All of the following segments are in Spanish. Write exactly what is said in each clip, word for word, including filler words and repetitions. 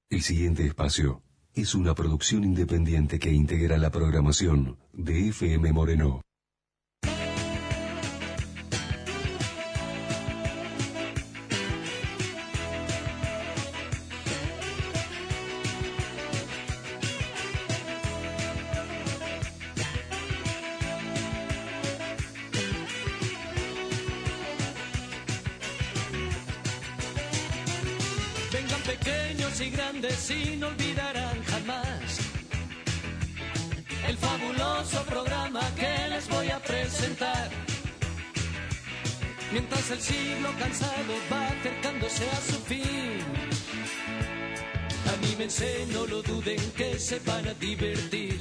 El siguiente espacio es una producción independiente que integra la programación de F M Moreno. Y no olvidarán jamás el fabuloso programa que les voy a presentar. Mientras el siglo cansado va acercándose a su fin, anímense, no lo duden, que se van a divertir.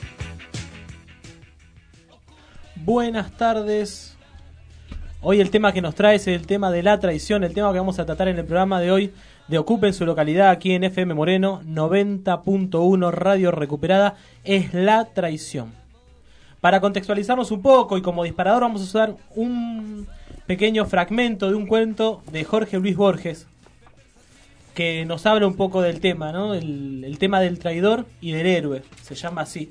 Buenas tardes. Hoy el tema que nos trae es el tema de la traición, el tema que vamos a tratar en el programa de hoy de Ocupen su localidad aquí en F M Moreno noventa punto uno Radio Recuperada, es la traición. Para contextualizarnos un poco y como disparador vamos a usar un pequeño fragmento de un cuento de Jorge Luis Borges que nos habla un poco del tema, ¿no? El, el tema del traidor y del héroe, se llama así.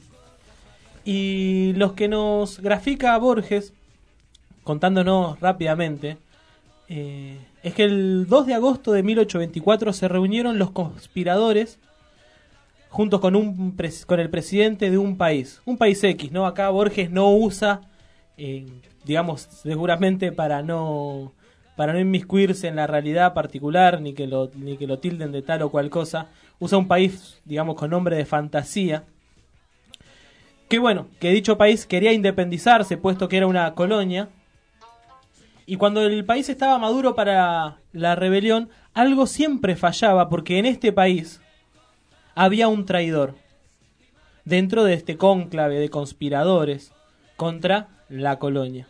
Y los que nos grafica Borges, contándonos rápidamente, eh, es que el dos de agosto de mil ochocientos veinticuatro se reunieron los conspiradores juntos con un pres- con el presidente de un país, un país X, ¿no? Acá Borges no usa, eh, digamos, seguramente para no para no inmiscuirse en la realidad particular ni que lo ni que lo tilden de tal o cual cosa, usa un país, digamos, con nombre de fantasía. Que bueno, que dicho país quería independizarse puesto que era una colonia. Y cuando el país estaba maduro para la rebelión, algo siempre fallaba porque en este país había un traidor dentro de este cónclave de conspiradores contra la colonia.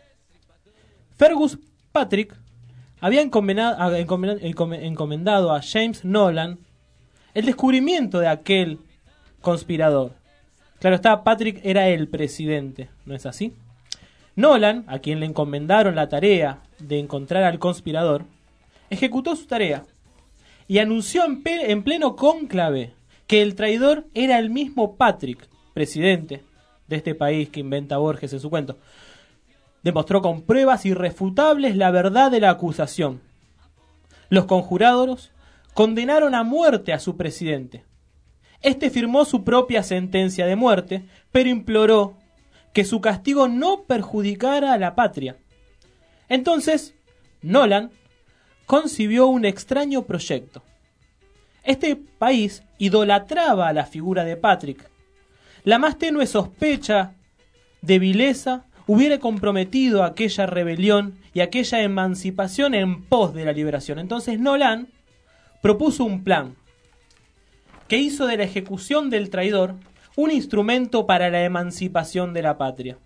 Fergus Patrick había encomendado, encomendado a James Nolan el descubrimiento de aquel conspirador. Claro está, Patrick era el presidente, ¿no es así? Nolan, a quien le encomendaron la tarea de encontrar al conspirador, ejecutó su tarea y anunció en, pe- en pleno cónclave que el traidor era el mismo Patrick, presidente de este país que inventa Borges en su cuento. Demostró con pruebas irrefutables la verdad de la acusación. Los conjurados condenaron a muerte a su presidente. Este firmó su propia sentencia de muerte, pero imploró que su castigo no perjudicara a la patria. Entonces, Nolan concibió un extraño proyecto. Este país idolatraba a la figura de Patrick. La más tenue sospecha de vileza hubiera comprometido aquella rebelión y aquella emancipación en pos de la liberación. Entonces Nolan propuso un plan que hizo de la ejecución del traidor un instrumento para la emancipación de la patria.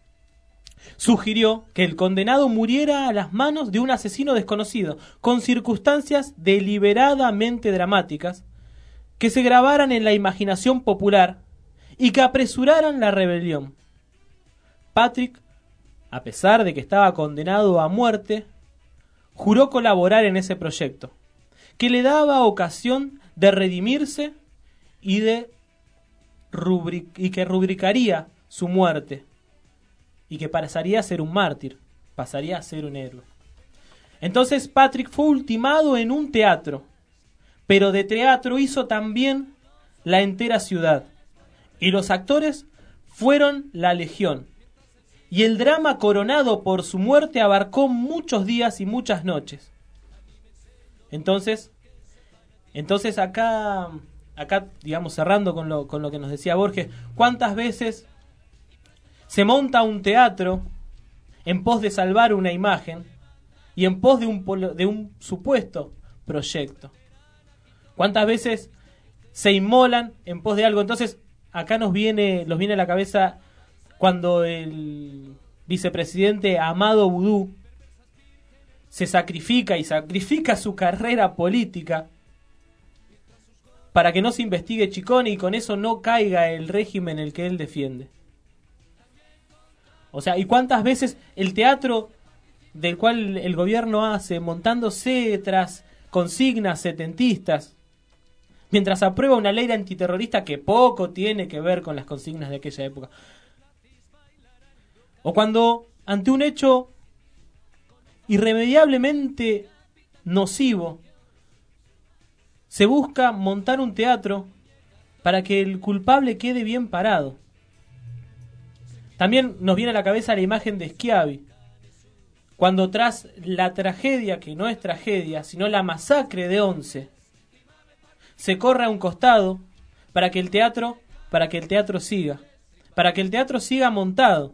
Sugirió que el condenado muriera a las manos de un asesino desconocido, con circunstancias deliberadamente dramáticas, que se grabaran en la imaginación popular y que apresuraran la rebelión. Patrick, a pesar de que estaba condenado a muerte, juró colaborar en ese proyecto, que le daba ocasión de redimirse y de Rubric, y que rubricaría su muerte y que pasaría a ser un mártir, pasaría a ser un héroe. Entonces Patrick fue ultimado en un teatro, pero de teatro hizo también la entera ciudad, y los actores fueron la legión, y el drama coronado por su muerte abarcó muchos días y muchas noches. Entonces, entonces acá Acá, digamos, cerrando con lo, con lo que nos decía Borges, ¿cuántas veces se monta un teatro en pos de salvar una imagen y en pos de un, de un supuesto proyecto? ¿Cuántas veces se inmolan en pos de algo? Entonces, acá nos viene, nos viene a la cabeza cuando el vicepresidente Amado Vudú se sacrifica y sacrifica su carrera política para que no se investigue Chicone y con eso no caiga el régimen el que él defiende. O sea, ¿y cuántas veces el teatro del cual el gobierno hace, montándose tras consignas setentistas, mientras aprueba una ley antiterrorista que poco tiene que ver con las consignas de aquella época. O cuando, ante un hecho irremediablemente nocivo, se busca montar un teatro para que el culpable quede bien parado. También nos viene a la cabeza la imagen de Schiavi, cuando tras la tragedia, que no es tragedia, sino la masacre de Once, se corre a un costado para que el teatro, para que el teatro siga, para que el teatro siga montado,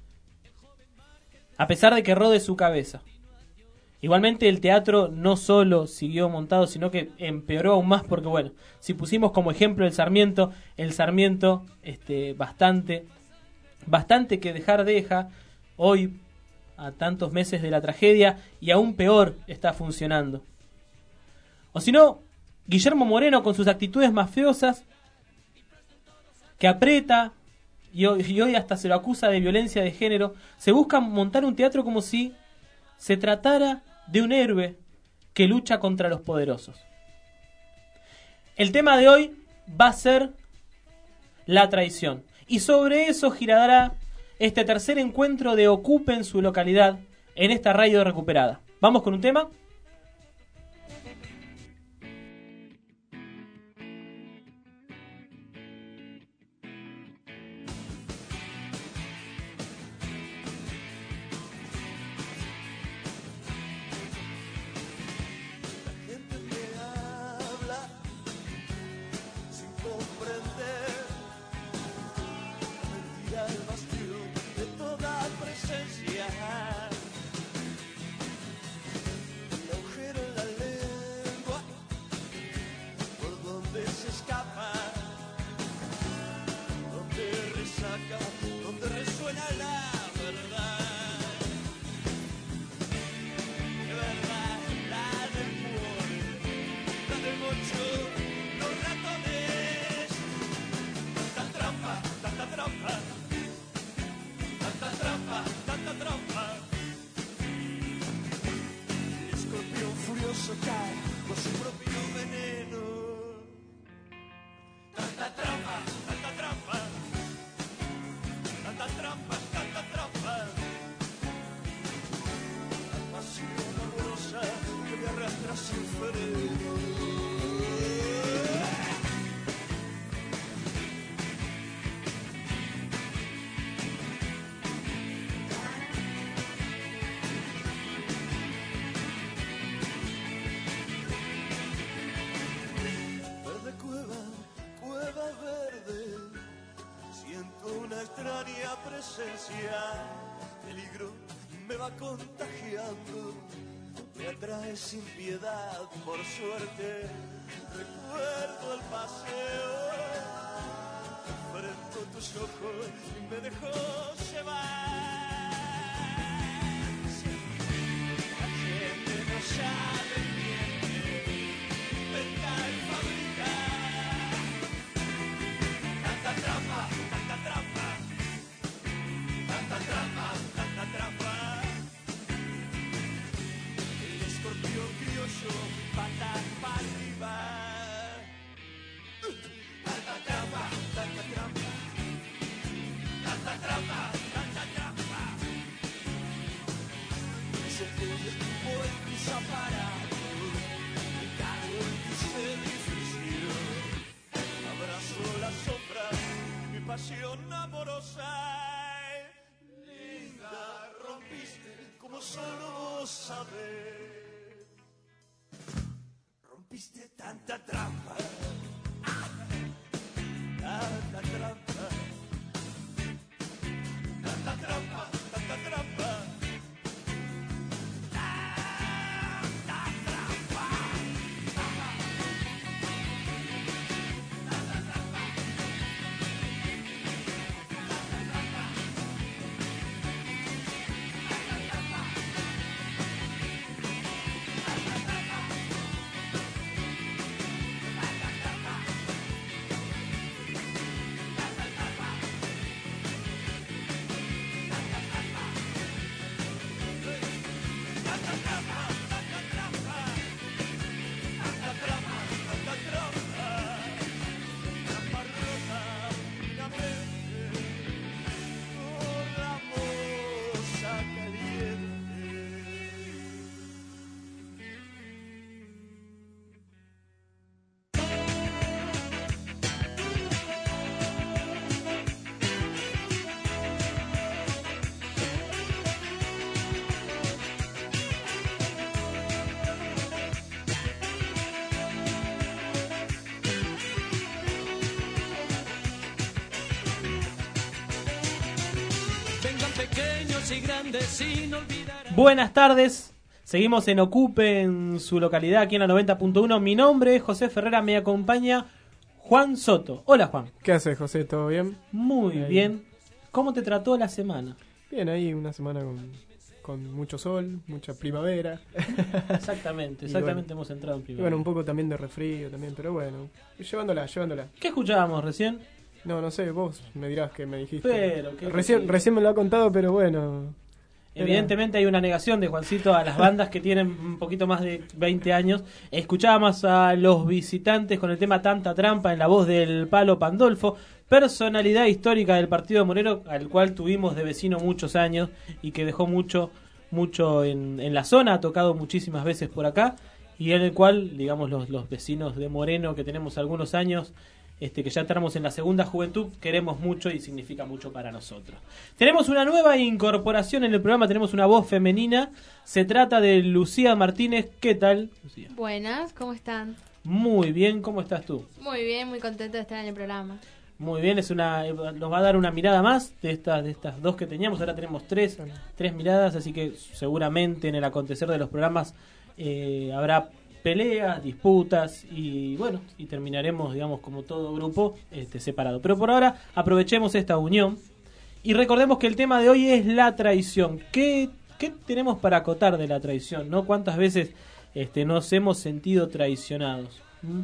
a pesar de que rode su cabeza. Igualmente el teatro no solo siguió montado, sino que empeoró aún más, porque bueno, si pusimos como ejemplo el Sarmiento, el Sarmiento este, bastante, bastante que dejar deja, hoy a tantos meses de la tragedia, y aún peor está funcionando. O si no, Guillermo Moreno con sus actitudes mafiosas, que aprieta, y hoy, y hoy hasta se lo acusa de violencia de género, se busca montar un teatro como si se tratara de un héroe que lucha contra los poderosos. El tema de hoy va a ser la traición, y sobre eso girará este tercer encuentro de Ocupen su localidad en esta radio recuperada. Vamos con un tema. Peligro me va contagiando, me atrae sin piedad, por suerte recuerdo el paseo, enfrento tus ojos y me dejó llevar. La gente no sabe bien inventar y fabricar tanta trampa, tanta trampa. Tanta trampa, tanta trampa. El escorpión criollo, patas para arriba. Tanta trampa, tanta trampa. Tanta trampa, tanta trampa. Se pone por el piso parado, me cago en tu edificio. Abrazo la sombra, mi pasión amorosa. Rompiste como solo vos sabés. Rompiste tanta trampa, tanta trampa, tanta trampa, tanta trampa. chicos y grandes y no olvidarán. Buenas tardes. Seguimos en Ocupe, en su localidad, aquí en la noventa punto uno. Mi nombre es José Ferrera, me acompaña Juan Soto. Hola, Juan. ¿Qué haces, José? ¿Todo bien? Muy Ahí. bien. ¿Cómo te trató la semana? Bien, ahí una semana con, con mucho sol, mucha primavera. Exactamente, Y exactamente bueno, hemos entrado en Y primavera. bueno, un poco también de resfrío también, pero bueno, llevándola, llevándola. ¿Qué escuchábamos recién? No, no sé, vos me dirás que me dijiste. Pero, ¿qué recién, decís? recién me lo ha contado, pero bueno. Evidentemente hay una negación de Juancito a las bandas que tienen un poquito más de veinte años. Escuchábamos a Los Visitantes con el tema Tanta Trampa en la voz del Palo Pandolfo, personalidad histórica del partido Moreno, al cual tuvimos de vecino muchos años y que dejó mucho mucho en, en la zona, ha tocado muchísimas veces por acá y en el cual, digamos, los, los vecinos de Moreno que tenemos algunos años, Este, que ya entramos en la segunda juventud, queremos mucho y significa mucho para nosotros. Tenemos una nueva incorporación en el programa, tenemos una voz femenina, se trata de Lucía Martínez. ¿Qué tal, Lucía? Buenas, ¿cómo están? Muy bien, ¿cómo estás tú? Muy bien, muy contenta de estar en el programa. Muy bien, es una, nos va a dar una mirada más de estas, de estas dos que teníamos, ahora tenemos tres, tres miradas, así que seguramente en el acontecer de los programas eh, habrá peleas, disputas y bueno, y terminaremos, digamos, como todo grupo este, separado. Pero por ahora aprovechemos esta unión y recordemos que el tema de hoy es la traición. ¿Qué, qué tenemos para acotar de la traición? ¿No? ¿Cuántas veces este, nos hemos sentido traicionados? ¿Mm?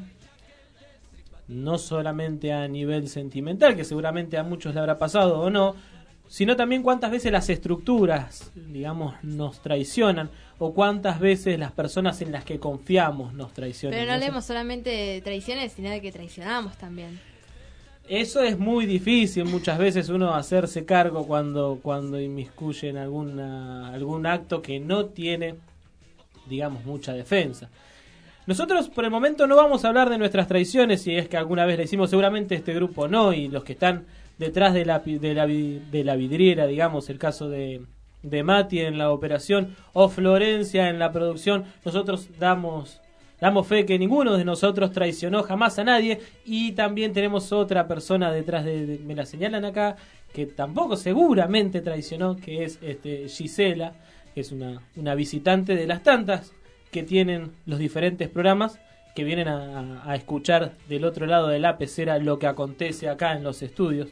No solamente a nivel sentimental, que seguramente a muchos le habrá pasado o no, sino también cuántas veces las estructuras, digamos, nos traicionan, o cuántas veces las personas en las que confiamos nos traicionan. Pero no ¿No? hablemos solamente de traiciones, sino de que traicionamos también. Eso es muy difícil muchas veces uno hacerse cargo cuando, cuando inmiscuye en alguna, algún acto que no tiene, digamos, mucha defensa. Nosotros por el momento no vamos a hablar de nuestras traiciones, si es que alguna vez la hicimos, seguramente este grupo no, y los que están detrás de la, de la, de la vidriera, digamos, el caso de, de Mati en la operación o Florencia en la producción, nosotros damos, damos fe que ninguno de nosotros traicionó jamás a nadie, y también tenemos otra persona detrás de, de me la señalan acá, que tampoco seguramente traicionó, que es este, Gisela, que es una, una visitante de las tantas que tienen los diferentes programas, que vienen a, a escuchar del otro lado de la pecera lo que acontece acá en los estudios.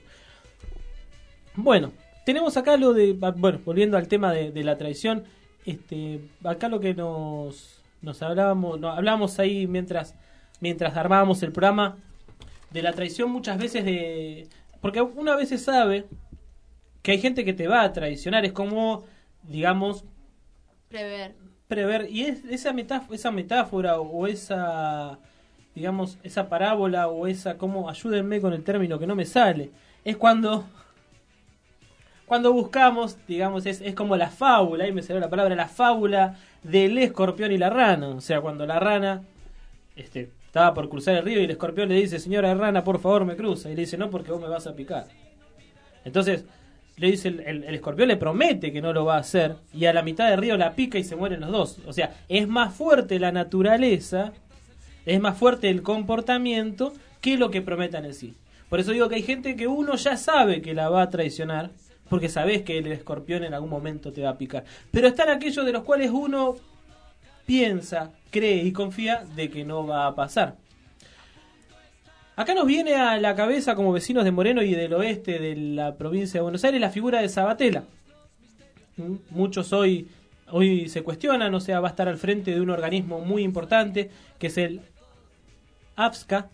Bueno, tenemos acá lo de, bueno, volviendo al tema de, de la traición, este, acá lo que nos, nos hablábamos, no, hablábamos ahí mientras, mientras armábamos el programa, de la traición muchas veces de, porque una vez se sabe que hay gente que te va a traicionar, es como, digamos, Prever. prever, y es esa metáfora, esa metáfora o esa, digamos, esa parábola o esa, como, ayúdenme con el término que no me sale, es cuando cuando buscamos, digamos, es, es como la fábula, ahí me salió la palabra, la fábula del escorpión y la rana, o sea, cuando la rana este, estaba por cruzar el río y el escorpión le dice, señora rana, por favor me cruza, y le dice, no, porque vos me vas a picar. Entonces le dice el, el, el escorpión le promete que no lo va a hacer, y a la mitad del río la pica y se mueren los dos. O sea, es más fuerte la naturaleza, es más fuerte el comportamiento que lo que prometan en sí. Por eso digo que hay gente que uno ya sabe que la va a traicionar, porque sabés que el escorpión en algún momento te va a picar. Pero están aquellos de los cuales uno piensa, cree y confía de que no va a pasar. Acá nos viene a la cabeza, como vecinos de Moreno y del oeste de la provincia de Buenos Aires, la figura de Sabatella. ¿Mm? Muchos hoy, hoy se cuestionan, o sea, va a estar al frente de un organismo muy importante, que es el AFSCA,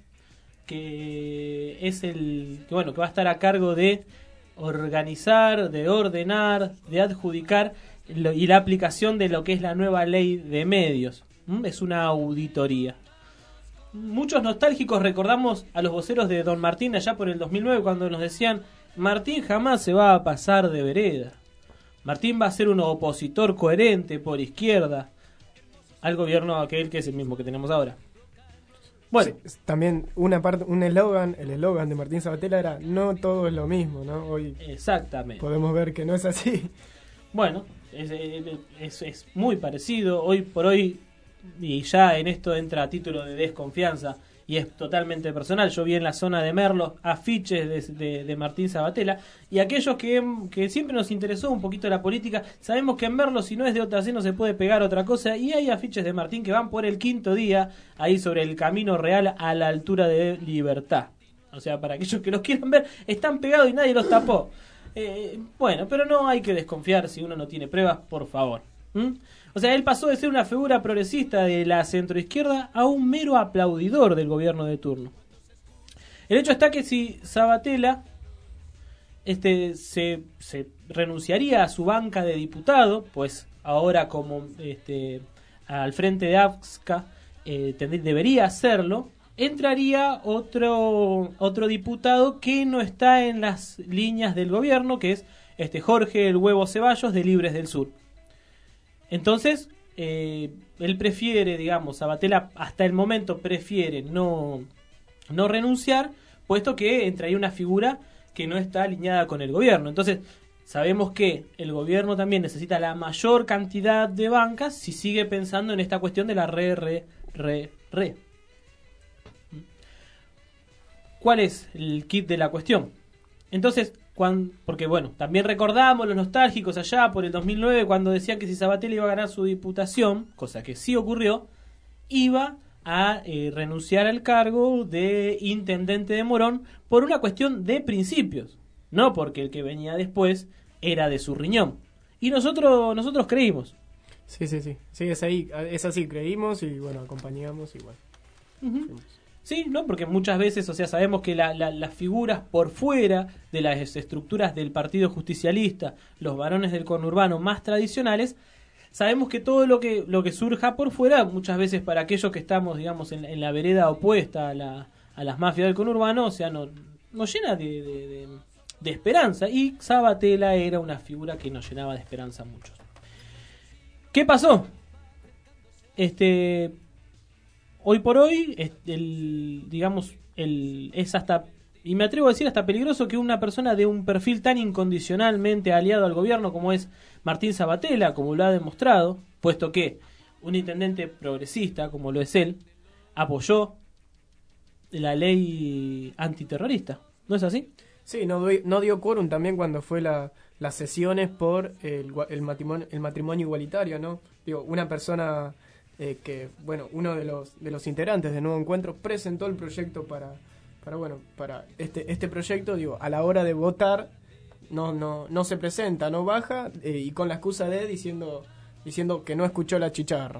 que es el que, bueno, que va a estar a cargo de organizar, de ordenar, de adjudicar lo, y la aplicación de lo que es la nueva ley de medios. ¿Mm? Es una auditoría. Muchos nostálgicos recordamos a los voceros de Don Martín allá por el dos mil nueve cuando nos decían, Martín jamás se va a pasar de vereda. Martín va a ser un opositor coherente por izquierda al gobierno aquel que es el mismo que tenemos ahora. Bueno, Sí, también una parte, un eslogan, el eslogan de Martín Sabatella era no todo es lo mismo, ¿no? Hoy exactamente. podemos ver que no es así. Bueno, es, es, es muy parecido. Hoy por hoy, y ya en esto entra a título de desconfianza, y es totalmente personal. Yo vi en la zona de Merlo afiches de, de, de Martín Sabatella, y aquellos que, que siempre nos interesó un poquito la política, sabemos que en Merlo, si no es de O T A C, no se puede pegar otra cosa, y hay afiches de Martín que van por el quinto día, ahí sobre el Camino Real a la altura de Libertad. O sea, para aquellos que los quieran ver, están pegados y nadie los tapó. Eh, bueno, pero no hay que desconfiar si uno no tiene pruebas, por favor. ¿Mm? O sea, él pasó de ser una figura progresista de la centroizquierda a un mero aplaudidor del gobierno de turno. El hecho está que si Sabatella este, se, se renunciaría a su banca de diputado, pues ahora como este, al frente de A F S C A eh, tendría, debería hacerlo, entraría otro otro diputado que no está en las líneas del gobierno, que es este Jorge el Huevo Ceballos de Libres del Sur. Entonces, eh, él prefiere, digamos, Sabatella hasta el momento prefiere no, no renunciar, puesto que entraría una figura que no está alineada con el gobierno. Entonces, sabemos que el gobierno también necesita la mayor cantidad de bancas si sigue pensando en esta cuestión de la re, re, re, re. ¿Cuál es el kit de la cuestión? Entonces, cuando, porque bueno, también recordamos los nostálgicos allá por el dos mil nueve cuando decían que si Sabatella iba a ganar su diputación, cosa que sí ocurrió, iba a eh, renunciar al cargo de intendente de Morón por una cuestión de principios, no porque el que venía después era de su riñón. Y nosotros nosotros creímos. Sí, sí, sí, sí, es ahí, es así, creímos y bueno, acompañamos igual. Uh-huh. Sí, ¿no? Porque muchas veces, o sea, sabemos que la, la, las figuras por fuera de las estructuras del Partido Justicialista, los varones del conurbano más tradicionales, sabemos que todo lo que lo que surja por fuera, muchas veces para aquellos que estamos, digamos, en, en la vereda opuesta a, la, a las mafias del conurbano, o sea, no, nos llena de, de, de, de esperanza. Y Sabatella era una figura que nos llenaba de esperanza a muchos. ¿Qué pasó? Este... Hoy por hoy, el, digamos, el, es hasta, y me atrevo a decir hasta peligroso que una persona de un perfil tan incondicionalmente aliado al gobierno como es Martín Sabatella, como lo ha demostrado, puesto que un intendente progresista, como lo es él, apoyó la ley antiterrorista. ¿No es así? Sí, no, doy, no dio quórum también cuando fue la, las sesiones por el, el, matrimonio, el matrimonio igualitario, ¿no? Digo, una persona... Eh, que bueno, uno de los de los integrantes de Nuevo Encuentro presentó el proyecto para para bueno para este este proyecto, digo, a la hora de votar no no no se presenta, no baja eh, y con la excusa de diciendo diciendo que no escuchó la chicharra.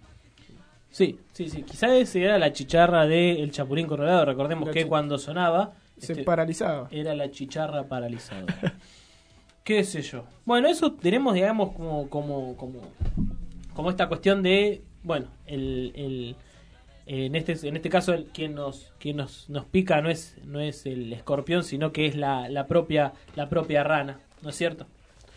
Sí, sí, sí, quizás esa era la chicharra de El Chapulín Colorado. Recordemos la que ch- cuando sonaba se este, paralizaba. Era la chicharra paralizadora. Qué sé yo. Bueno, eso tenemos, digamos, como como como como esta cuestión de bueno, el, el en este en este caso el, quien nos quien nos, nos pica no es no es el escorpión, sino que es la, la propia la propia rana, ¿no es cierto?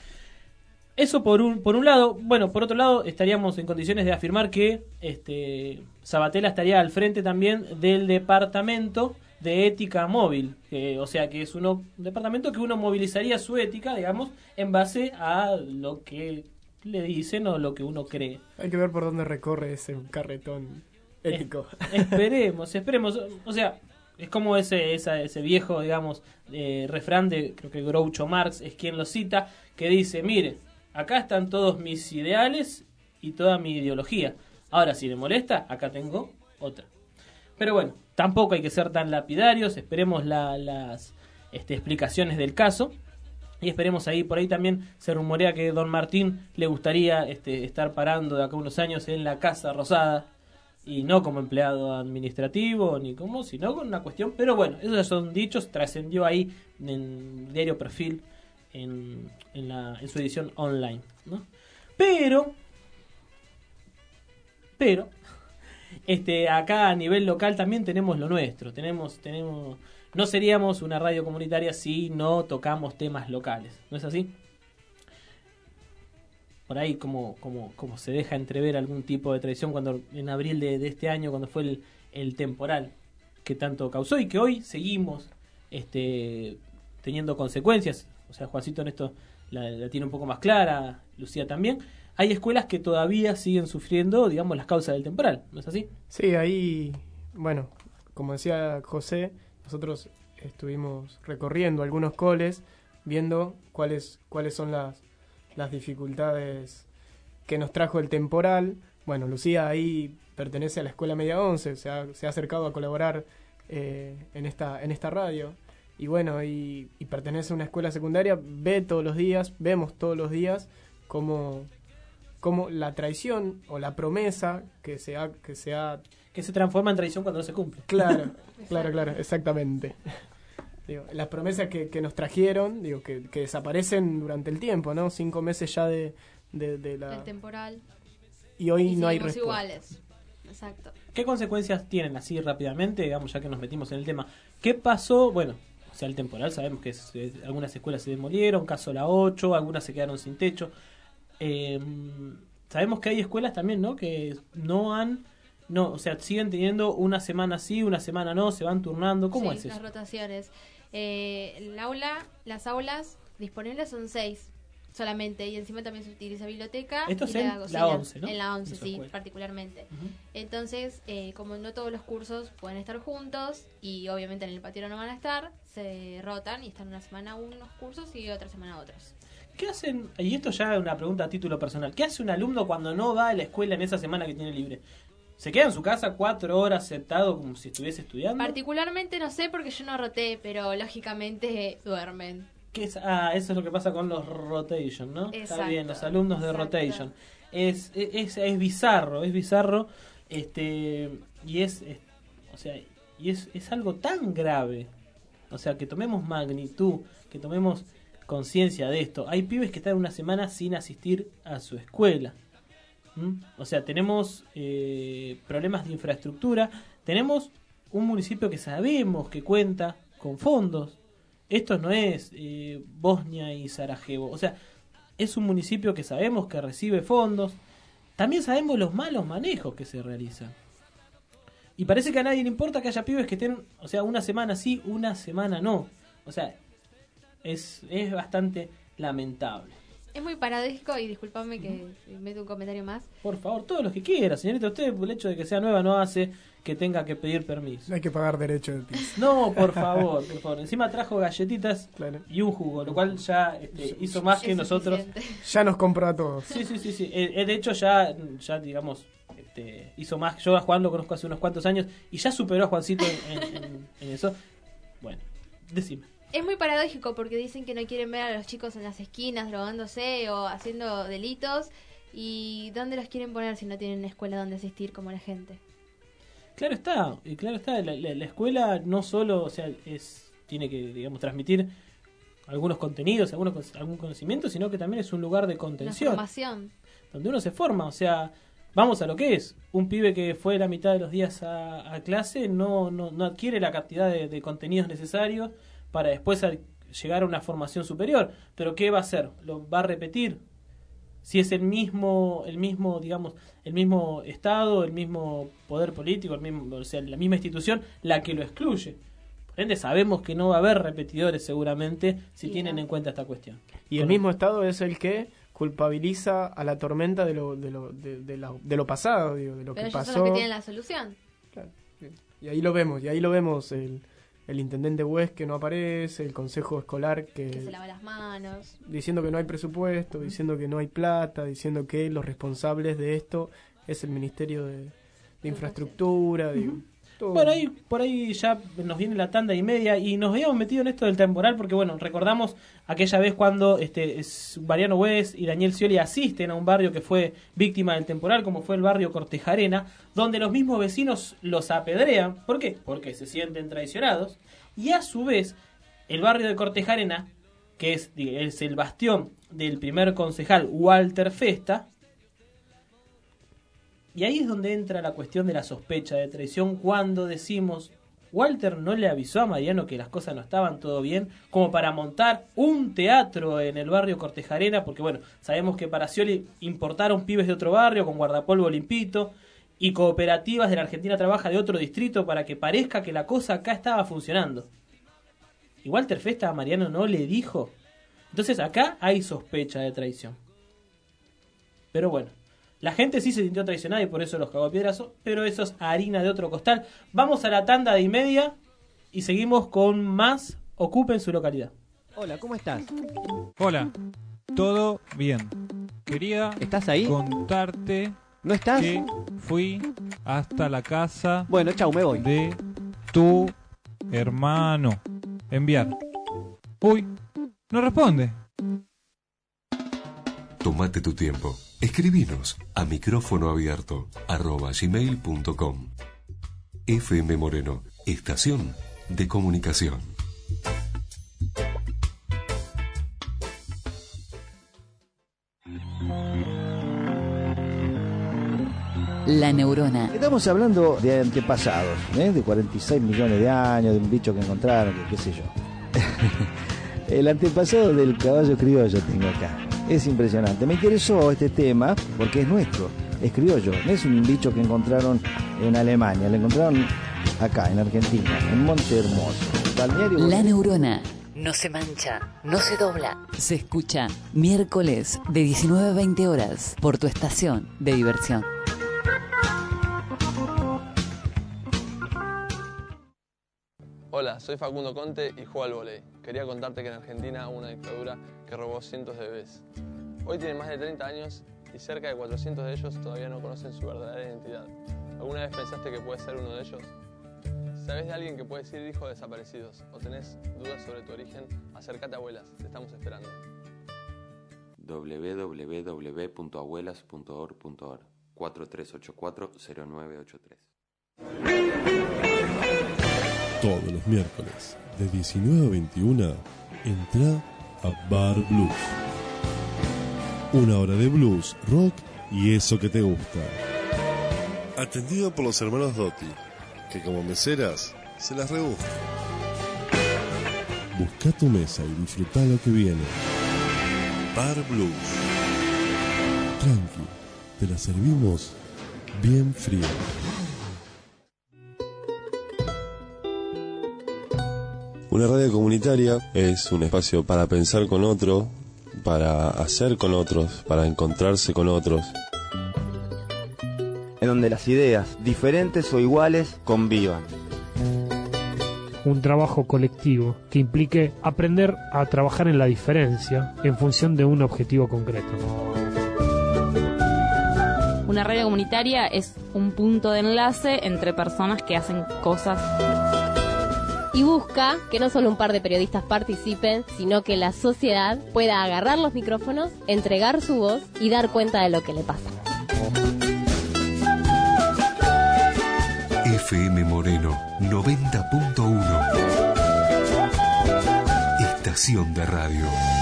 Eso por un por un lado. Bueno, por otro lado estaríamos en condiciones de afirmar que este Sabatella estaría al frente también del departamento de ética móvil, que, o sea que es uno, un departamento que uno movilizaría su ética, digamos, en base a lo que le dicen o lo que uno cree. Hay que ver por dónde recorre ese carretón ético. Es, esperemos, esperemos. O sea, es como ese esa, ese viejo, digamos, eh, refrán de, creo que Groucho Marx es quien lo cita, que dice, mire, acá están todos mis ideales y toda mi ideología. Ahora, si le molesta, acá tengo otra. Pero bueno, tampoco hay que ser tan lapidarios. Esperemos la, las este, explicaciones del caso. Y esperemos ahí, por ahí también se rumorea que Don Martín le gustaría este, estar parando de acá unos años en la Casa Rosada, y no como empleado administrativo, ni como, sino con una cuestión, pero bueno, esos ya son dichos, trascendió ahí en Diario Perfil, en, en, la, en su edición online, ¿no? Pero, pero, este, acá a nivel local también tenemos lo nuestro, tenemos, tenemos... No seríamos una radio comunitaria si no tocamos temas locales, ¿no es así? Por ahí como, como, como se deja entrever algún tipo de tradición cuando en abril de, de este año, cuando fue el, el temporal que tanto causó y que hoy seguimos este, teniendo consecuencias. O sea, Juancito en esto la, la tiene un poco más clara, Lucía también. Hay escuelas que todavía siguen sufriendo, digamos, las causas del temporal, ¿no es así? Sí, ahí, bueno... como decía José, nosotros estuvimos recorriendo algunos coles, viendo cuáles cuáles son las, las dificultades que nos trajo el temporal. Bueno, Lucía ahí pertenece a la Escuela Media once, se ha, se ha acercado a colaborar eh, en esta en esta radio. Y bueno, y, y pertenece a una escuela secundaria, ve todos los días, vemos todos los días cómo, cómo la traición o la promesa que se ha... Que se ha Que se transforma en traición cuando no se cumple. Claro, claro, claro, exactamente. Digo, las promesas que, que nos trajeron, digo, que, que desaparecen durante el tiempo, ¿no? Cinco meses ya de, de, de la... El temporal. Y hoy Y no hay seguimos respuesta. iguales. Exacto. ¿Qué consecuencias tienen así rápidamente, digamos, ya que nos metimos en el tema? ¿Qué pasó? Bueno, o sea, el temporal, sabemos que se, algunas escuelas se demolieron, caso la ocho, algunas se quedaron sin techo. Eh, sabemos que hay escuelas también, ¿no? Que no han... No, o sea, siguen teniendo una semana sí, una semana no, se van turnando. ¿Cómo Sí, es eso? las rotaciones. Eh, el aula, las aulas disponibles son seis solamente, y encima también se utiliza biblioteca. Esto y es en la cocina. once, ¿no? En la once, En su sí, escuela. particularmente. Ujú. Entonces, eh, como no todos los cursos pueden estar juntos, y obviamente en el patio no van a estar, se rotan y están una semana unos cursos y otra semana otros. ¿Qué hacen? Y esto ya es una pregunta a título personal. ¿Qué hace un alumno cuando no va a la escuela en esa semana que tiene libre? ¿Se queda en su casa cuatro horas sentado como si estuviese estudiando? Particularmente no sé porque yo no roté, pero lógicamente eh, duermen. ¿Qué es? Ah, eso es lo que pasa con los rotation, ¿no? Está Exacto, bien, los alumnos de exacto. rotation. Es, es, es bizarro, es bizarro, este, y es, es- o sea, y es, es algo tan grave. O sea, que tomemos magnitud, que tomemos conciencia de esto. Hay pibes que están una semana sin asistir a su escuela. ¿Mm? O sea, tenemos eh, problemas de infraestructura, tenemos un municipio que sabemos que cuenta con fondos. Esto no es eh, Bosnia y Sarajevo, o sea, es un municipio que sabemos que recibe fondos. También sabemos los malos manejos que se realizan. Y parece que a nadie le importa que haya pibes que estén, o sea, una semana sí, una semana no. O sea, es, es bastante lamentable. Es muy paradójico, y discúlpame que meto un comentario más. Por favor, todos los que quiera, señorita, usted el hecho de que sea nueva no hace que tenga que pedir permiso. No hay que pagar derecho de piso. No, por favor, por favor. Encima trajo galletitas Claro. y un jugo, lo cual ya este, hizo más que Es nosotros. suficiente. Ya nos compró a todos. Sí, sí, sí, sí. Eh, eh, de hecho ya, ya digamos, este, hizo más. Yo a Juan lo conozco hace unos cuantos años y ya superó a Juancito en, en- en- en eso. Bueno, decime. Es muy paradójico porque dicen que no quieren ver a los chicos en las esquinas drogándose o haciendo delitos. ¿Y dónde los quieren poner si no tienen una escuela donde asistir como la gente? Claro está, y claro está, la, la- la escuela no solo, o sea, es tiene que, digamos, transmitir algunos contenidos, algunos, con- algún conocimiento, sino que también es un lugar de Una contención, formación. donde uno se forma, o sea, vamos a lo que es, un pibe que fue la mitad de los días a, a clase no, no, no adquiere la cantidad de, de contenidos necesarios para después al- llegar a una formación superior, pero ¿qué va a hacer? ¿Lo va a repetir? Si es el mismo, el mismo, digamos, el mismo Estado, el mismo poder político, el mismo, o sea, la misma institución, la que lo excluye. Por ende, sabemos que no va a haber repetidores seguramente si Sí, tienen ¿no? en cuenta esta cuestión. Y el Con- mismo Estado es el que culpabiliza a la tormenta de lo, de lo, de, de la- de lo pasado, digo, de lo Pero que ellos pasó. son los que tienen la solución. Claro, bien. Y ahí lo vemos, y ahí lo vemos, el, el intendente West que no aparece, el consejo escolar que, Que se lava las manos. diciendo que no hay presupuesto, diciendo que no hay plata, diciendo que los responsables de esto es el Ministerio de, de Infraestructura, digo, todo. Bueno, ahí, por ahí ya nos viene la tanda y media y nos habíamos metido en esto del temporal porque, bueno, recordamos aquella vez cuando este es- Mariano West y Daniel Scioli asisten a un barrio que fue víctima del temporal, como fue el barrio Cortejarena, donde los mismos vecinos los apedrean. ¿Por qué? Porque se sienten traicionados. Y a su vez, el barrio de Cortejarena, que es, es el bastión del primer concejal Walter Festa, y ahí es donde entra la cuestión de la sospecha de traición cuando decimos, Walter no le avisó a Mariano que las cosas no estaban todo bien, como para montar un teatro en el barrio Cortejarena, porque bueno, sabemos que para Scioli importaron pibes de otro barrio con guardapolvo limpito, y cooperativas de la Argentina Trabaja de otro distrito para que parezca que la cosa acá estaba funcionando. Y Walter Festa a Mariano no le dijo. Entonces acá hay sospecha de traición. Pero bueno, La gente sí se sintió traicionada y por eso los cagó a piedrazo, pero eso es harina de otro costal. Vamos a la tanda de y media y seguimos con más Ocupen su localidad. Hola, ¿cómo estás? Hola, todo bien. Quería ¿Estás ahí? contarte ¿No estás? que fui hasta la casa Bueno, chau, me voy. de tu hermano. Enviar. Uy, no responde. Tómate tu tiempo. Escribinos a micrófono abierto arroba gmail punto com. F M Moreno, estación de comunicación. La neurona. Estamos hablando de antepasados, ¿eh? De cuarenta y seis millones de años, de un bicho que encontraron, que qué sé yo. El antepasado del caballo criollo tengo acá. Es impresionante. Me interesó este tema porque es nuestro, es criollo. No es un bicho que encontraron en Alemania, lo encontraron acá, en Argentina, en Monte Hermoso. Balneario. La neurona. No se mancha, no se dobla. Se escucha miércoles de diecinueve a veinte horas por tu estación de diversión. Hola, soy Facundo Conte y juego al vóley. Quería contarte que en Argentina hubo una dictadura que robó cientos de bebés. Hoy tienen más de treinta años y cerca de cuatrocientos de ellos todavía no conocen su verdadera identidad. ¿Alguna vez pensaste que puedes ser uno de ellos? ¿Sabes de alguien que puede ser hijo de desaparecidos o tenés dudas sobre tu origen? Acércate a Abuelas, te estamos esperando. doble u doble u doble u punto abuelas punto org punto ar cuatro tres ocho cuatro cero nueve ocho tres. Todos los miércoles, de diecinueve a veintiuna, entra a Bar Blues. Una hora de blues, rock y eso que te gusta. Atendido por los hermanos Dotti, que como meseras se las rebuscan. Busca tu mesa y disfruta lo que viene. Bar Blues. Tranqui, te la servimos bien fría. Una radio comunitaria es un espacio para pensar con otro, para hacer con otros, para encontrarse con otros. En donde las ideas, diferentes o iguales, convivan. Un trabajo colectivo que implique aprender a trabajar en la diferencia en función de un objetivo concreto. Una radio comunitaria es un punto de enlace entre personas que hacen cosas. Y busca que no solo un par de periodistas participen, sino que la sociedad pueda agarrar los micrófonos, entregar su voz y dar cuenta de lo que le pasa. F M Moreno noventa punto uno. Estación de radio.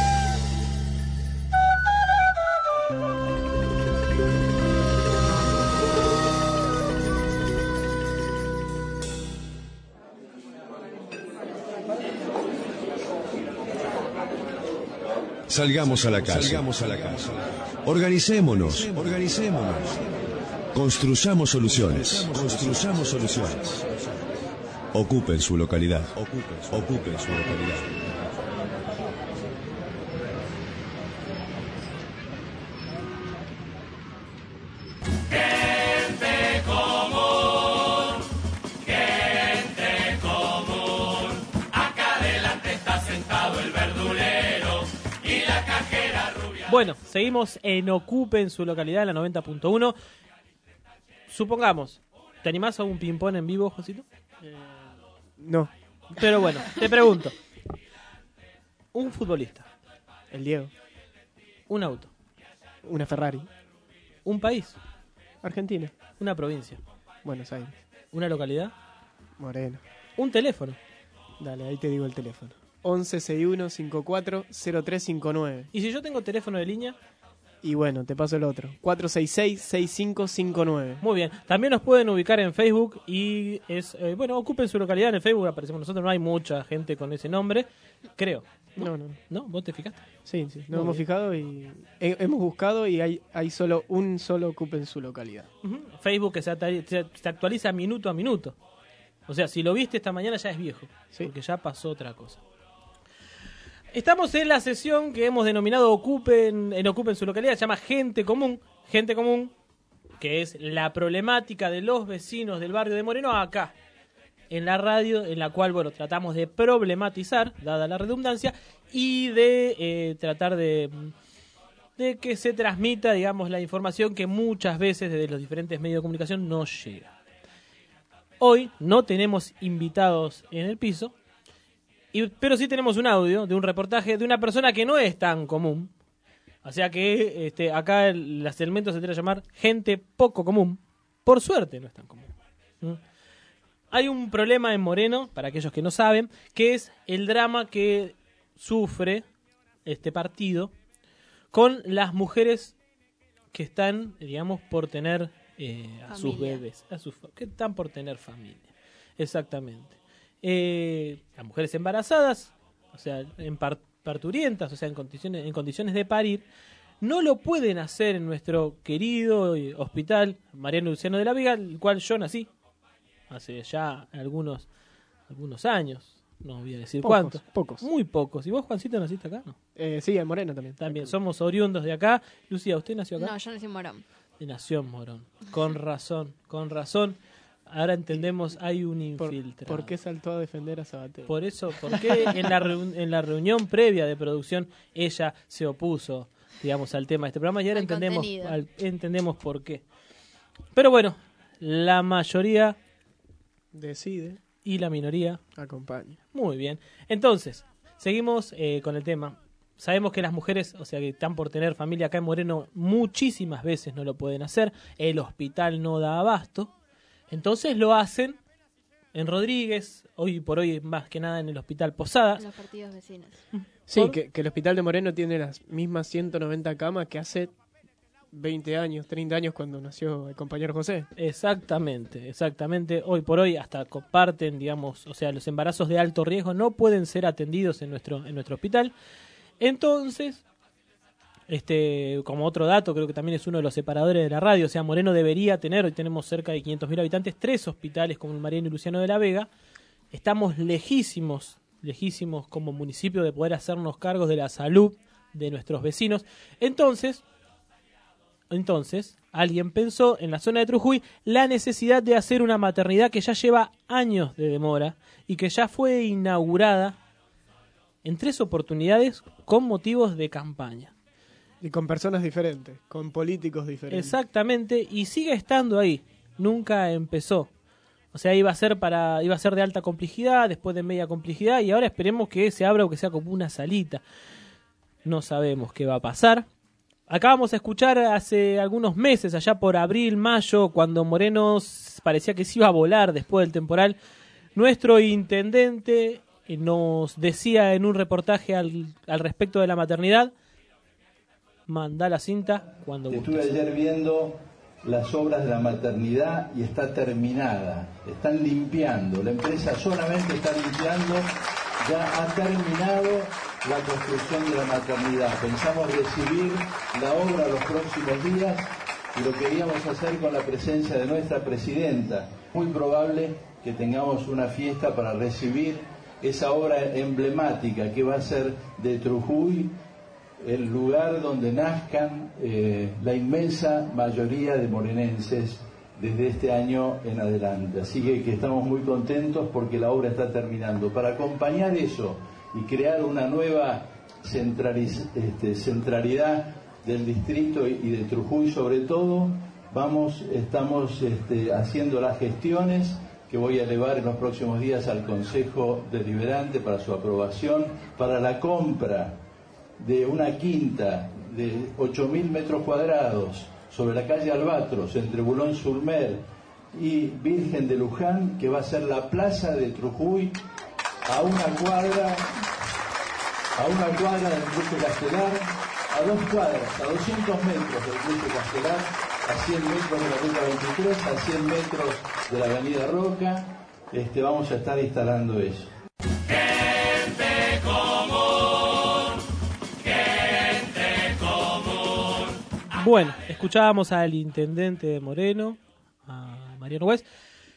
Salgamos a la calle. Salgamos a la calle. Organicémonos. Organicémonos. Construyamos soluciones. Construyamos soluciones. Ocupen su localidad. Ocupen, ocupen su localidad. Gente común, gente común. Acá adelante está sentado el verdulero y la cajera rubia. Bueno, seguimos en Ocupen su localidad, en la noventa punto uno. Supongamos, ¿te animás a un ping-pong en vivo, Josito? Eh, no. Pero bueno, te pregunto. Un futbolista. El Diego. Un auto. Una Ferrari. Un país. Argentina. Una provincia. Buenos Aires. Una localidad. Moreno. Un teléfono. Dale, ahí te digo el teléfono. once sesenta y uno cincuenta y cuatro cero tres cincuenta y nueve. ¿Y si yo tengo teléfono de línea? Y bueno, te paso el otro. cuatro seis seis, seis cinco cinco nueve. Muy bien. También nos pueden ubicar en Facebook y es, eh, bueno, ocupen su localidad en el Facebook, aparecemos nosotros, no hay mucha gente con ese nombre, creo. No, no. ¿No? ¿Vos te fijaste? Sí, sí, nos hemos fijado y he- hemos buscado y hay, hay solo un solo ocupen su localidad. Uh-huh. Facebook que se, ata- se- se actualiza minuto a minuto. O sea, si lo viste esta mañana ya es viejo, sí, porque ya pasó otra cosa. Estamos en la sesión que hemos denominado Ocupen, en Ocupen su localidad, se llama Gente Común. Gente Común que es la problemática de los vecinos del barrio de Moreno acá, en la radio, en la cual, bueno, tratamos de problematizar, dada la redundancia, y de eh, tratar de, de que se transmita, digamos, la información que muchas veces desde los diferentes medios de comunicación no llega. Hoy no tenemos invitados en el piso, y, pero sí tenemos un audio de un reportaje de una persona que no es tan común. O sea que este, acá el, el segmento se tiene que llamar gente poco común. Por suerte no es tan común. ¿Mm? Hay un problema en Moreno, para aquellos que no saben, que es el drama que sufre este partido con las mujeres que están, digamos, por tener eh, a sus bebés, a sus, que están por tener familia. Exactamente. Eh, las mujeres embarazadas, o sea, en par, parturientas, o sea, en condiciones, en condiciones de parir, no lo pueden hacer en nuestro querido hospital Mariano Luciano de la Vega, el cual yo nací hace ya algunos algunos años, no voy a decir pocos, cuántos. Pocos. Muy pocos. ¿Y vos, Juancito, naciste acá? No. Eh, sí, en Moreno también. También, somos oriundos de acá. Lucía, ¿usted nació acá? No, yo nací en Morón. Nació en Morón. Con razón, con razón. Ahora entendemos, hay un infiltrado. ¿Por, ¿por qué saltó a defender a Sabater? Por eso, porque en la, reun en la reunión previa de producción ella se opuso, digamos, al tema de este programa y ahora entendemos, al, entendemos por qué. Pero bueno, la mayoría decide y la minoría acompaña. Muy bien. Entonces, seguimos eh, con el tema. Sabemos que las mujeres, o sea, que están por tener familia acá en Moreno, muchísimas veces no lo pueden hacer. El hospital no da abasto. Entonces lo hacen en Rodríguez, hoy por hoy más que nada en el Hospital Posadas. Los partidos vecinos. Sí, que, que el Hospital de Moreno tiene las mismas ciento noventa camas que hace veinte años, treinta años cuando nació el compañero José. Exactamente, exactamente. Hoy por hoy hasta comparten, digamos, o sea, los embarazos de alto riesgo no pueden ser atendidos en nuestro, en nuestro hospital. Entonces, este, como otro dato, creo que también es uno de los separadores de la radio, o sea, Moreno debería tener, hoy tenemos cerca de quinientos mil habitantes, tres hospitales como el Mariano y Luciano de la Vega. Estamos lejísimos, lejísimos como municipio de poder hacernos cargos de la salud de nuestros vecinos. Entonces, entonces, alguien pensó en la zona de Trujuy la necesidad de hacer una maternidad que ya lleva años de demora y que ya fue inaugurada en tres oportunidades con motivos de campaña. Y con personas diferentes, con políticos diferentes. Exactamente, y sigue estando ahí. Nunca empezó. O sea, iba a ser para iba a ser de alta complejidad, después de media complejidad, y ahora esperemos que se abra o que sea como una salita. No sabemos qué va a pasar. Acabamos de escuchar hace algunos meses, allá por abril, mayo, cuando Moreno parecía que se iba a volar después del temporal, nuestro intendente nos decía en un reportaje al, al respecto de la maternidad: mandá la cinta cuando Estuve ayer viendo las obras de la maternidad y está terminada. Están limpiando. La empresa solamente está limpiando. Ya ha terminado la construcción de la maternidad. Pensamos recibir la obra los próximos días y lo queríamos hacer con la presencia de nuestra presidenta. Muy probable que tengamos una fiesta para recibir esa obra emblemática que va a ser de Trujuy el lugar donde nazcan eh, la inmensa mayoría de morenenses desde este año en adelante. Así que, que estamos muy contentos porque la obra está terminando. Para acompañar eso y crear una nueva centraliz- este, centralidad del distrito y, y de Trujuy sobre todo, vamos, estamos este, haciendo las gestiones que voy a elevar en los próximos días al Consejo Deliberante para su aprobación, para la compra de una quinta de ocho mil metros cuadrados sobre la calle Albatros, entre Boulogne-sur-Mer y Virgen de Luján, que va a ser la plaza de Trujuy, a una cuadra, a una cuadra del Cruce Castelar, a dos cuadras, a doscientos metros del Cruce Castelar, a cien metros de la ruta veintitrés, a cien metros de la avenida Roca. Este, vamos a estar instalando eso. Gente común, gente común. Bueno, escuchábamos al intendente de Moreno, a Mariano West,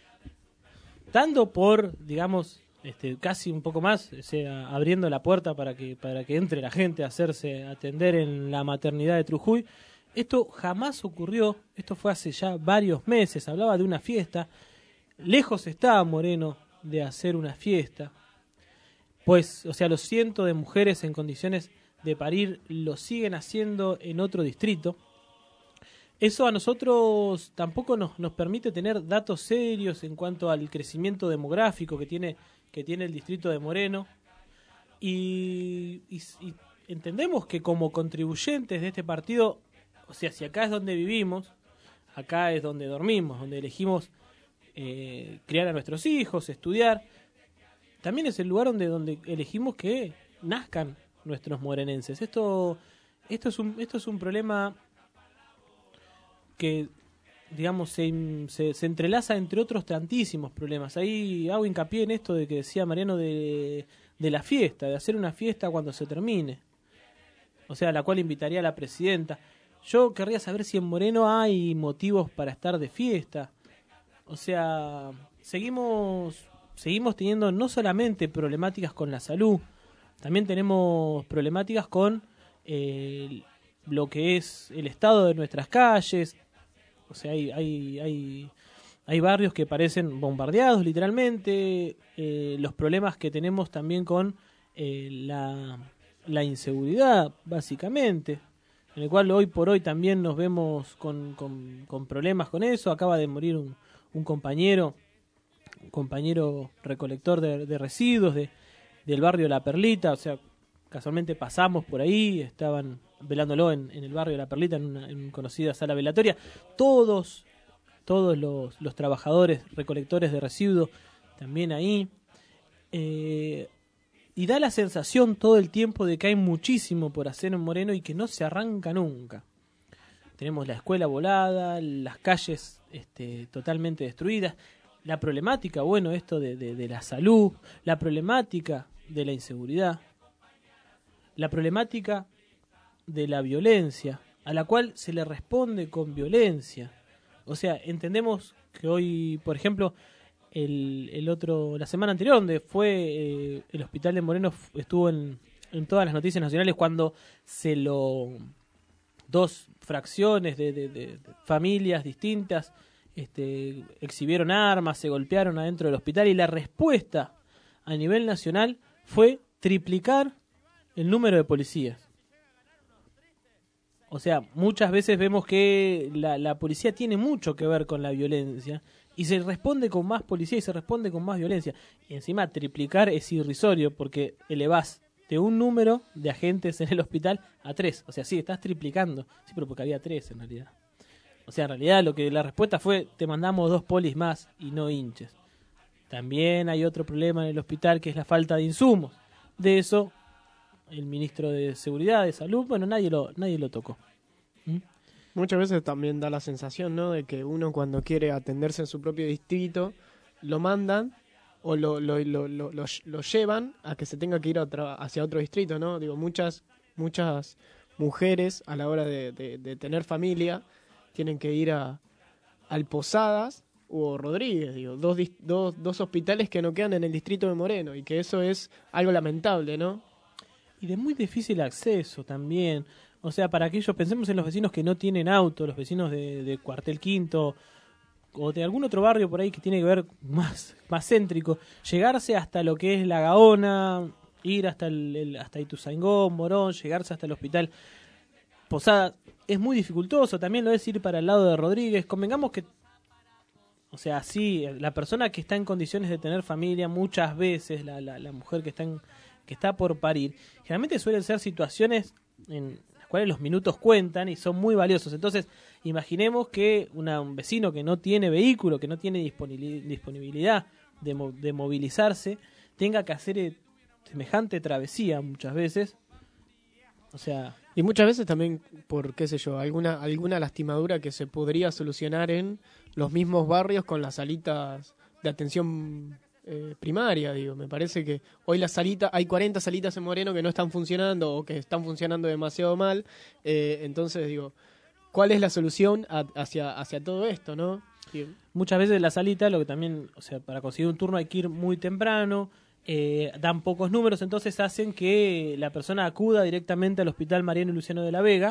dando por, digamos, este, casi un poco más, o sea, abriendo la puerta para que para que entre la gente a hacerse atender en la maternidad de Trujuy, Esto jamás ocurrió, esto fue hace ya varios meses, hablaba de una fiesta. Lejos estaba Moreno de hacer una fiesta, pues, o sea, los cientos de mujeres en condiciones de parir lo siguen haciendo en otro distrito. Eso a nosotros tampoco nos, nos permite tener datos serios en cuanto al crecimiento demográfico que tiene, que tiene el distrito de Moreno. Y, y, y entendemos que como contribuyentes de este partido, o sea, si acá es donde vivimos, acá es donde dormimos, donde elegimos eh, criar a nuestros hijos, estudiar, también es el lugar donde, donde elegimos que nazcan nuestros morenenses. Esto, esto, es, un, esto es un problema que, digamos, se, se, se entrelaza entre otros tantísimos problemas. Ahí hago hincapié en esto de que decía Mariano de, de la fiesta, de hacer una fiesta cuando se termine, o sea, la cual invitaría a la presidenta. Yo querría saber si en Moreno hay motivos para estar de fiesta. O sea, seguimos, seguimos teniendo no solamente problemáticas con la salud, también tenemos problemáticas con eh, lo que es el estado de nuestras calles. O sea, hay, hay, hay, hay barrios que parecen bombardeados literalmente, eh, los problemas que tenemos también con eh, la, la inseguridad, básicamente, en el cual hoy por hoy también nos vemos con, con, con problemas con eso. Acaba de morir un, un compañero, un compañero recolector de, de residuos de, del barrio La Perlita, o sea, casualmente pasamos por ahí, estaban velándolo en, en el barrio de La Perlita, en una, en una conocida sala velatoria. Todos, todos los, los trabajadores recolectores de residuos también ahí. Eh, y da la sensación todo el tiempo de que hay muchísimo por hacer en Moreno y que no se arranca nunca. Tenemos la escuela volada, las calles este, totalmente destruidas, la problemática, bueno, esto de, de, de la salud, la problemática de la inseguridad, la problemática de la violencia, a la cual se le responde con violencia. O sea, entendemos que hoy, por ejemplo, el, el otro, la semana anterior, donde fue eh, el hospital de Moreno, estuvo en, en todas las noticias nacionales cuando se lo dos fracciones de, de, de, de familias distintas este, exhibieron armas, se golpearon adentro del hospital, y la respuesta a nivel nacional fue triplicar el número de policías. O sea, muchas veces vemos que la, la policía tiene mucho que ver con la violencia y se responde con más policía y se responde con más violencia. Y encima triplicar es irrisorio porque elevás de un número de agentes en el hospital a tres. O sea, sí, estás triplicando. Sí, pero porque había tres en realidad. O sea, en realidad lo que la respuesta fue, te mandamos dos polis más y no hinches. También hay otro problema en el hospital que es la falta de insumos. De eso, el ministro de Seguridad, de Salud, bueno, nadie lo, nadie lo tocó. ¿Mm? Muchas veces también da la sensación, ¿no?, de que uno cuando quiere atenderse en su propio distrito, lo mandan o lo, lo, lo, lo, lo, lo llevan a que se tenga que ir a otra, hacia otro distrito, ¿no? Digo, muchas muchas mujeres a la hora de, de, de tener familia tienen que ir a al Posadas o Rodríguez, digo, dos, dos, dos hospitales que no quedan en el distrito de Moreno, y que eso es algo lamentable, ¿no? Y de muy difícil acceso también. O sea, para aquellos, pensemos en los vecinos que no tienen auto, los vecinos de, de Cuartel Quinto o de algún otro barrio por ahí que tiene que ver más, más céntrico, llegarse hasta lo que es La Gaona, ir hasta el, el hasta Ituzaingó, Morón, llegarse hasta el hospital Posada, es muy dificultoso. También lo es ir para el lado de Rodríguez. Convengamos que, o sea, sí, la persona que está en condiciones de tener familia, muchas veces la, la, la mujer que está en, que está por parir, generalmente suelen ser situaciones en las cuales los minutos cuentan y son muy valiosos. Entonces, imaginemos que una, un vecino que no tiene vehículo, que no tiene disponibilidad de, mo de movilizarse, tenga que hacer eh, semejante travesía muchas veces. O sea, y muchas veces también por, qué sé yo, alguna alguna lastimadura que se podría solucionar en los mismos barrios con las salitas de atención eh, primaria, digo. Me parece que hoy las salitas, hay cuarenta salitas en Moreno que no están funcionando o que están funcionando demasiado mal. Eh, entonces, digo, ¿cuál es la solución a, hacia, hacia todo esto, no? Digo, muchas veces la salita, lo que también, o sea, para conseguir un turno hay que ir muy temprano. Eh, dan pocos números, entonces hacen que la persona acuda directamente al Hospital Mariano y Luciano de la Vega,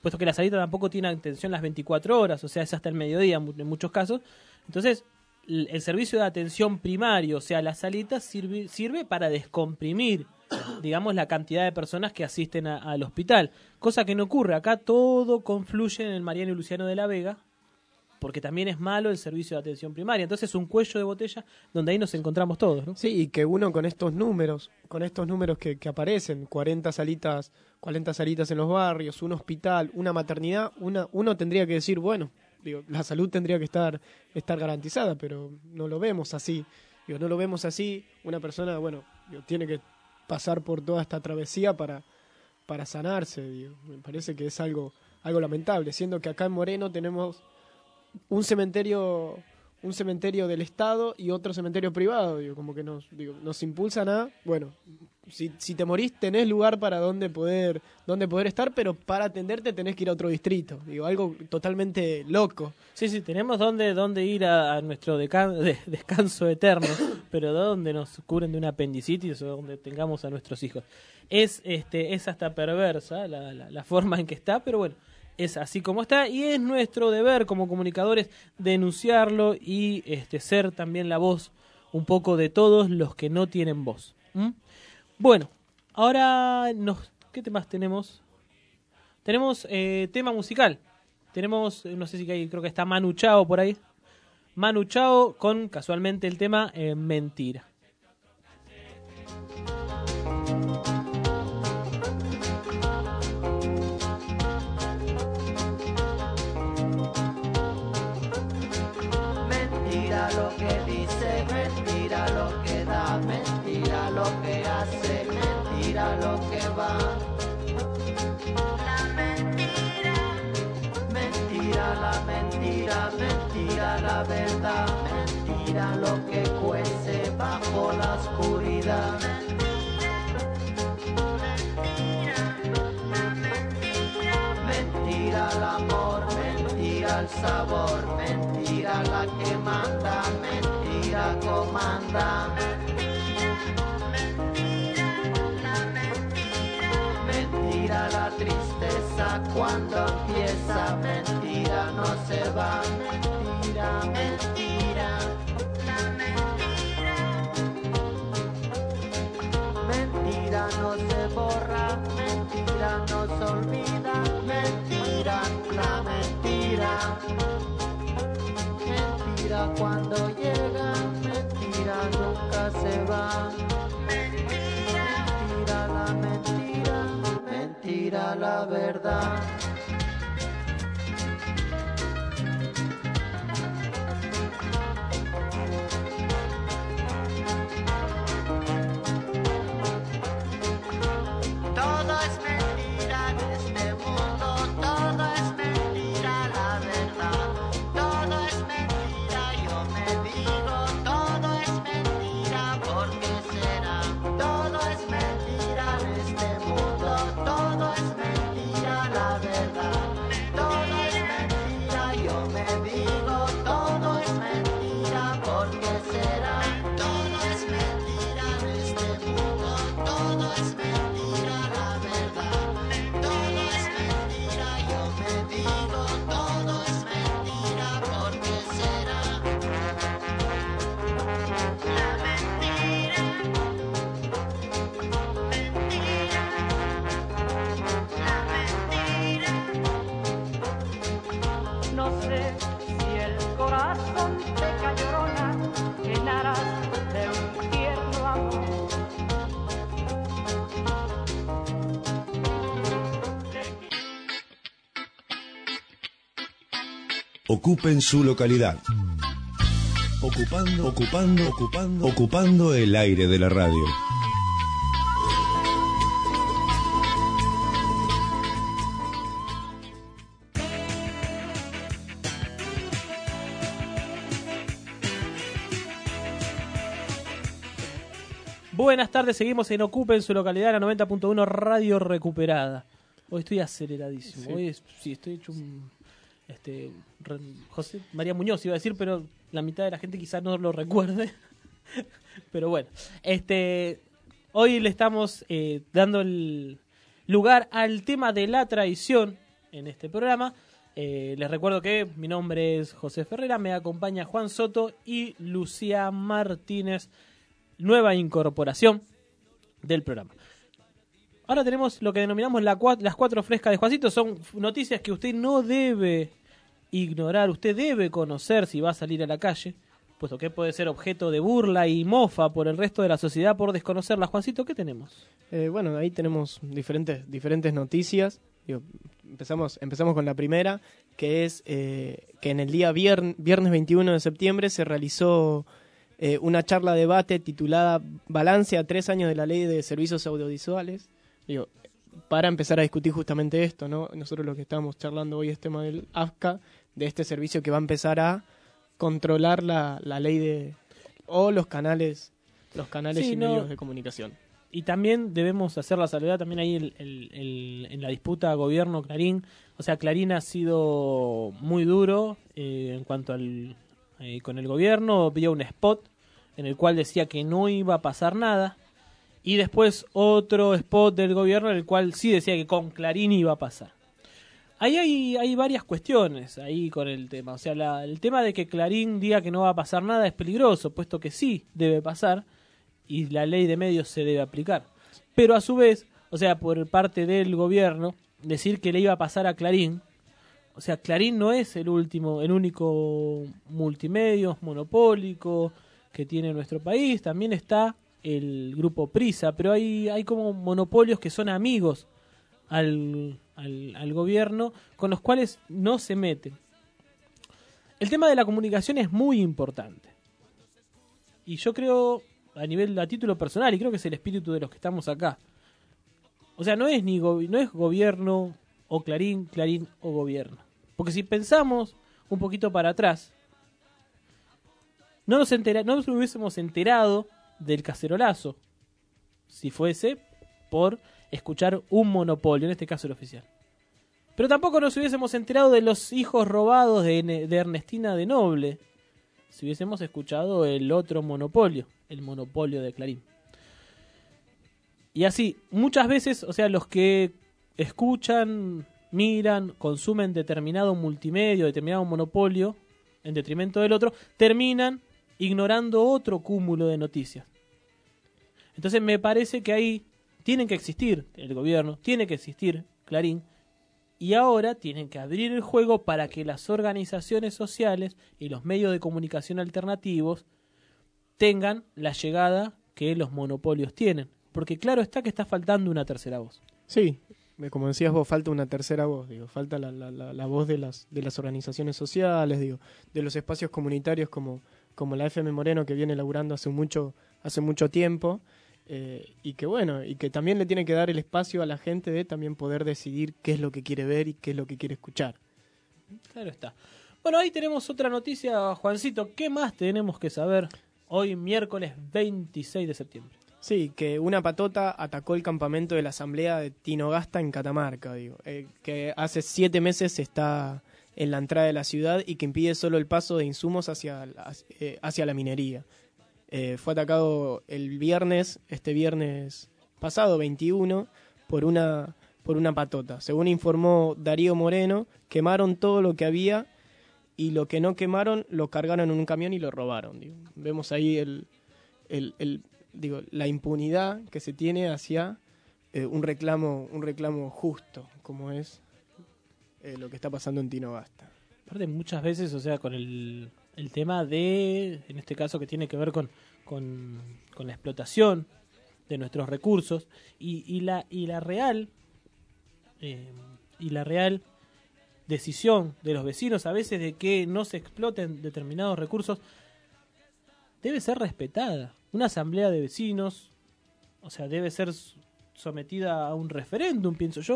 puesto que la salita tampoco tiene atención las veinticuatro horas, o sea, es hasta el mediodía en muchos casos. Entonces, el servicio de atención primario, o sea, la salita, sirve, sirve para descomprimir, digamos, la cantidad de personas que asisten a, al hospital. Cosa que no ocurre. Acá todo confluye en el Mariano y Luciano de la Vega, porque también es malo el servicio de atención primaria. Entonces es un cuello de botella donde ahí nos encontramos todos, ¿no? Sí, y que uno con estos números, con estos números que, que aparecen, cuarenta salitas, cuarenta salitas en los barrios, un hospital, una maternidad, una, uno tendría que decir, bueno, digo, la salud tendría que estar, estar garantizada, pero no lo vemos así. Digo, no lo vemos así. Una persona, bueno, digo, tiene que pasar por toda esta travesía para, para sanarse. Digo. Me parece que es algo, algo lamentable, siendo que acá en Moreno tenemos un cementerio un cementerio del Estado y otro cementerio privado, digo, como que nos digo, nos impulsan a, bueno, si, si te morís tenés lugar para donde poder donde poder estar, pero para atenderte tenés que ir a otro distrito, digo, algo totalmente loco. Sí, sí, tenemos donde, donde ir a, a nuestro decan- de, descanso eterno, pero donde nos curen de una apendicitis o donde tengamos a nuestros hijos. Es este es hasta perversa la, la, la forma en que está, pero bueno, es así como está y es nuestro deber como comunicadores denunciarlo y este ser también la voz un poco de todos los que no tienen voz. ¿Mm? Bueno, ahora nos, ¿qué temas tenemos? Tenemos eh, tema musical. Tenemos, no sé si hay, creo que está Manu Chao por ahí. Manu Chao con casualmente el tema eh, Mentira. Mentira lo que dice, mentira lo que da, mentira lo que hace, mentira lo que va. La mentira, mentira la mentira, mentira la verdad, mentira lo que cuece bajo la oscuridad. Mentira el amor, mentira el sabor, mentira la que manda, mentira comanda. Mentira la tristeza cuando empieza, mentira no se va, mentira, mentira. Mentira no se borra, mentira no se olvida, mentira, la mentira. Mentira cuando llega, mentira nunca se va. Mentira la mentira, mentira la verdad. Todo es mentira en este mundo, todo es mentira la verdad. Todo es mentira, yo me digo, todo es mentira, ¿por qué será? Todo es mentira en este mundo, todo es mentira la verdad. Todo es mentira, yo me digo, todo es mentira, ¿por qué será? Todo es mentira en este mundo, todo es mentira la verdad. Todo es mentira, yo me digo, todo es mentira, ¿por qué será? La mentira, mentira, la mentira. No sé si el corazón te cayó, llenarás de un tierno amor. Ocupen su localidad. Ocupando, ocupando, ocupando, ocupando el aire de la radio. Buenas tardes, seguimos en Ocupen su localidad, la noventa punto uno Radio Recuperada. Hoy estoy aceleradísimo, Sí. hoy es- sí, estoy hecho un... Este, re- José María Muñoz iba a decir, pero la mitad de la gente quizás no lo recuerde. Pero bueno, este, hoy le estamos eh, dando el lugar al tema de la traición, en este programa. Eh, les recuerdo que mi nombre es José Ferrera, me acompaña Juan Soto y Lucía Martínez, nueva incorporación del programa. Ahora tenemos lo que denominamos la cua- las cuatro frescas de Juancito. Son noticias que usted no debe ignorar, usted debe conocer si va a salir a la calle, puesto que puede ser objeto de burla y mofa por el resto de la sociedad por desconocerlas. Juancito, ¿qué tenemos? Eh, bueno, ahí tenemos diferentes, diferentes noticias. Digo, empezamos, empezamos con la primera, que es eh, que en el día vier- viernes veintiuno de septiembre se realizó eh, una charla debate titulada Balance a tres años de la Ley de Servicios Audiovisuales. Digo, para empezar a discutir justamente esto, ¿no? Nosotros lo que estamos charlando hoy es tema del A F C A, de este servicio que va a empezar a controlar la, la ley de o los canales, los canales Sí, y no. medios de comunicación. Y también debemos hacer la salvedad también ahí el, el, el, en la disputa gobierno-Clarín. O sea, Clarín ha sido muy duro eh, en cuanto al eh, con el gobierno. Vio un spot en el cual decía que no iba a pasar nada. Y después otro spot del gobierno en el cual sí decía que con Clarín iba a pasar. Ahí hay, hay varias cuestiones ahí con el tema. O sea, la, el tema de que Clarín diga que no va a pasar nada es peligroso, puesto que sí debe pasar. Y la ley de medios se debe aplicar. Pero a su vez, o sea, por parte del gobierno, decir que le iba a pasar a Clarín, o sea, Clarín no es el último, el único multimedios monopólico que tiene nuestro país, también está el grupo Prisa, pero hay, hay como monopolios que son amigos al, al, al gobierno, con los cuales no se meten. El tema de la comunicación es muy importante. Y yo creo, a nivel a título personal, y creo que es el espíritu de los que estamos acá. O sea, no es ni go- no es gobierno o Clarín, Clarín o gobierno. Porque si pensamos un poquito para atrás, no nos entera, no nos hubiésemos enterado del cacerolazo si fuese por escuchar un monopolio, en este caso el oficial. Pero tampoco nos hubiésemos enterado de los hijos robados de, Ene- de Ernestina de Noble si hubiésemos escuchado el otro monopolio, el monopolio de Clarín. Y así, muchas veces, o sea, los que escuchan, miran, consumen determinado multimedio, determinado monopolio, en detrimento del otro, terminan ignorando otro cúmulo de noticias. Entonces me parece que ahí tienen que existir el gobierno, tiene que existir Clarín, y ahora tienen que abrir el juego para que las organizaciones sociales y los medios de comunicación alternativos tengan la llegada que los monopolios tienen. Porque claro está que está faltando una tercera voz. Sí, como decías vos, falta una tercera voz, digo, falta la, la, la, la voz de las, de las organizaciones sociales, digo, de los espacios comunitarios como, como la F M Moreno, que viene laburando hace mucho, hace mucho tiempo, eh, y que bueno, y que también le tiene que dar el espacio a la gente de también poder decidir qué es lo que quiere ver y qué es lo que quiere escuchar. Claro está. Bueno, ahí tenemos otra noticia, Juancito. ¿Qué más tenemos que saber hoy, miércoles veintiséis de septiembre? Sí, que una patota atacó el campamento de la asamblea de Tinogasta en Catamarca, digo, eh, que hace siete meses está en la entrada de la ciudad y que impide solo el paso de insumos hacia, eh, hacia la minería. Eh, fue atacado el viernes, este viernes pasado, veintiuno, por una, por una patota. Según informó Darío Moreno, quemaron todo lo que había y lo que no quemaron lo cargaron en un camión y lo robaron. Digo. Vemos ahí el... el, el digo, la impunidad que se tiene hacia eh, un reclamo un reclamo justo, como es eh, lo que está pasando en Tinogasta. Aparte, muchas veces, o sea, con el, el tema de, en este caso, que tiene que ver con, con, con la explotación de nuestros recursos y, y la y la real eh, y la real decisión de los vecinos a veces de que no se exploten determinados recursos debe ser respetada. Una asamblea de vecinos, o sea, debe ser sometida a un referéndum, pienso yo,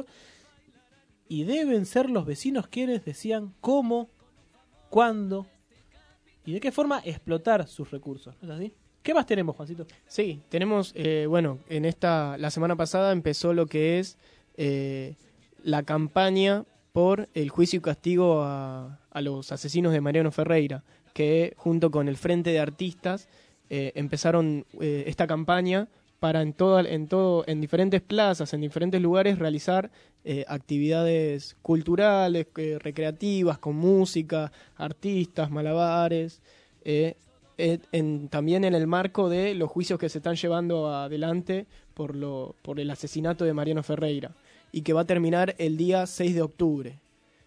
y deben ser los vecinos quienes decían cómo, cuándo y de qué forma explotar sus recursos, ¿no es así? ¿Qué más tenemos, Juancito? Sí, tenemos, eh, bueno, en esta, la semana pasada empezó lo que es eh, la campaña por el juicio y castigo a, a los asesinos de Mariano Ferreira, que junto con el Frente de Artistas eh, empezaron eh, esta campaña para en todo, en todo, en diferentes plazas, en diferentes lugares realizar eh, actividades culturales, eh, recreativas, con música, artistas, malabares, eh, eh, en, también en el marco de los juicios que se están llevando adelante por lo, por el asesinato de Mariano Ferreira, y que va a terminar el día seis de octubre.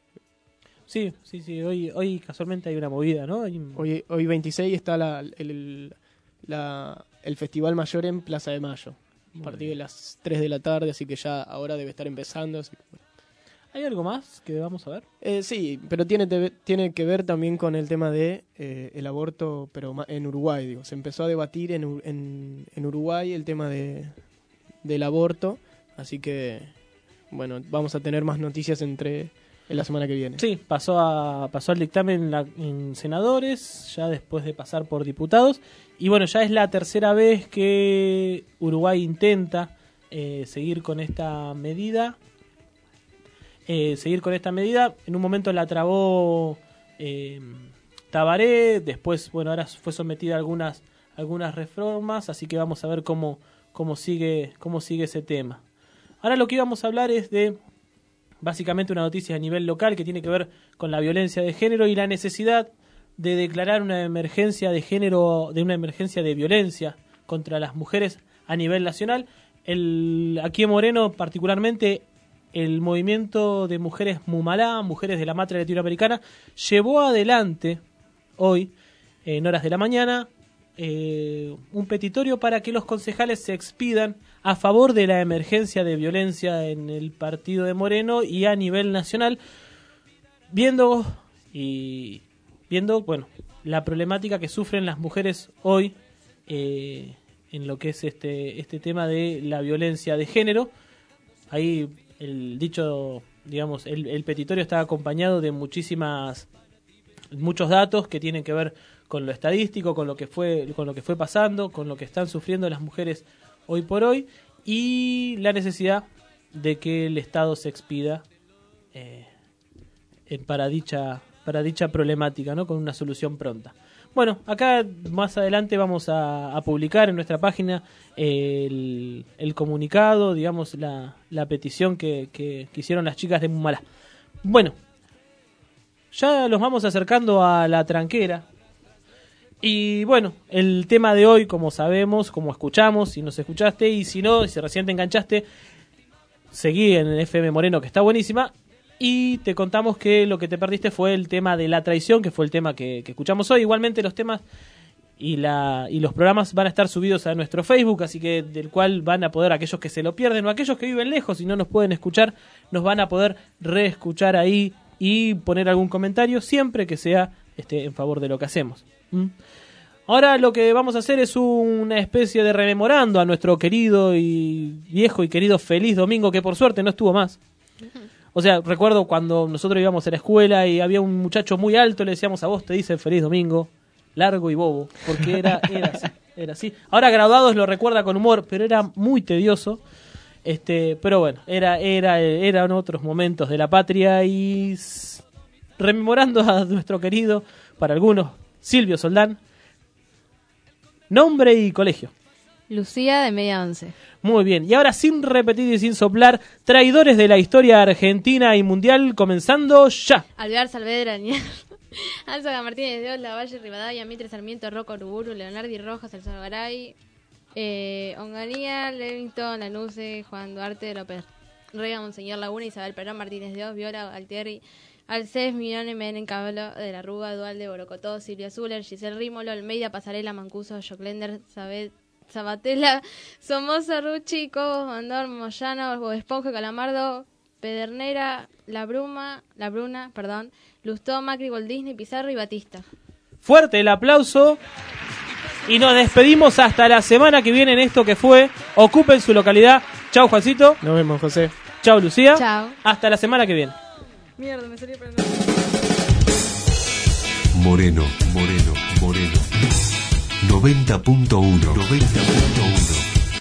Sí, sí, sí, hoy, hoy casualmente hay una movida, ¿no? Hay un... Hoy, hoy veintiséis está la, el, la, el Festival Mayor en Plaza de Mayo, a partir de las tres de la tarde, así que ya ahora debe estar empezando. Así que, bueno. ¿Hay algo más que debamos saber? Eh, sí, pero tiene, te, tiene que ver también con el tema de eh, el aborto, pero en Uruguay, digo. Se empezó a debatir en, en, en Uruguay el tema de, del aborto, así que, bueno, vamos a tener más noticias entre... en la semana que viene. Sí, pasó a pasó al dictamen en, la, en senadores, ya después de pasar por diputados. Y bueno, ya es la tercera vez que Uruguay intenta eh, seguir con esta medida. Eh, seguir con esta medida. En un momento la trabó eh, Tabaré, después, bueno, ahora fue sometida a algunas, algunas reformas, así que vamos a ver cómo, cómo, sigue, cómo sigue ese tema. Ahora lo que íbamos a hablar es de... básicamente una noticia a nivel local que tiene que ver con la violencia de género y la necesidad de declarar una emergencia de género, de una emergencia de violencia contra las mujeres a nivel nacional. El, aquí en Moreno, particularmente, el movimiento de mujeres Mumalá, mujeres de la Matria Latinoamericana, llevó adelante hoy, en horas de la mañana, eh, un petitorio para que los concejales se expidan a favor de la emergencia de violencia en el partido de Moreno y a nivel nacional, viendo y viendo bueno la problemática que sufren las mujeres hoy eh, en lo que es este este tema de la violencia de género. Ahí el dicho, digamos, el, el petitorio está acompañado de muchísimas muchos datos que tienen que ver con lo estadístico, con lo que fue con lo que fue pasando, con lo que están sufriendo las mujeres hoy por hoy, y la necesidad de que el Estado se expida eh, para dicha para dicha problemática, ¿no? Con una solución pronta. Bueno, acá más adelante vamos a, a publicar en nuestra página el, el comunicado, digamos, la, la petición que, que, que hicieron las chicas de Mumalá. Bueno, ya los vamos acercando a la tranquera. Y bueno, el tema de hoy, como sabemos, como escuchamos, si nos escuchaste, y si no, si recién te enganchaste, seguí en el F M Moreno, que está buenísima, y te contamos que lo que te perdiste fue el tema de la traición, que fue el tema que, que escuchamos hoy. Igualmente los temas y la y los programas van a estar subidos a nuestro Facebook, así que del cual van a poder, aquellos que se lo pierden o aquellos que viven lejos y no nos pueden escuchar, nos van a poder reescuchar ahí y poner algún comentario, siempre que sea este, en favor de lo que hacemos. ¿Mm? Ahora lo que vamos a hacer es una especie de rememorando a nuestro querido y viejo y querido Feliz Domingo, que por suerte no estuvo más. O sea, recuerdo cuando nosotros íbamos a la escuela y había un muchacho muy alto, le decíamos: a vos te dicen Feliz Domingo, largo y bobo, porque era, era así, era así. Ahora graduados lo recuerda con humor, pero era muy tedioso. Este, pero bueno, era, era, eran otros momentos de la patria, y rememorando a nuestro querido, para algunos, Silvio Soldán. Nombre y colegio. Lucía, de media once. Muy bien, y ahora sin repetir y sin soplar, traidores de la historia argentina y mundial, comenzando ya. Alvear, Saavedra, Álzaga, Martínez de Ola, Valle, Rivadavia, Mitre, Sarmiento, Rocco, Uruburu, Leonardi, Rojas, El Garay, eh, Onganía, Levington, Lanuse, Juan Duarte, López Rega, Monseñor Laguna, Isabel Perón, Martínez de Oz, Viola, Altieri, Alcés, Millone, Menem, Cablo, de la Rúa, Dualde, Borocotó, Silvia Zuller, Giselle Rímolo, Almeida, Pasarela, Mancuso, Joclender, Sabet, Sabatella, Somoza, Rucci, Cobos, Bandor, Moyano, Esponja, Calamardo, Pedernera, La Bruma, La Bruna, perdón, Lustó, Macri, Walt Disney, Pizarro y Batista. Fuerte el aplauso y nos despedimos hasta la semana que viene en esto que fue Ocupen su localidad. Chau, Juancito. Nos vemos, José. Chau, Lucía. Chau. Hasta la semana que viene. Mierda, me salió prender. Moreno, Moreno, Moreno. noventa punto uno. noventa punto uno.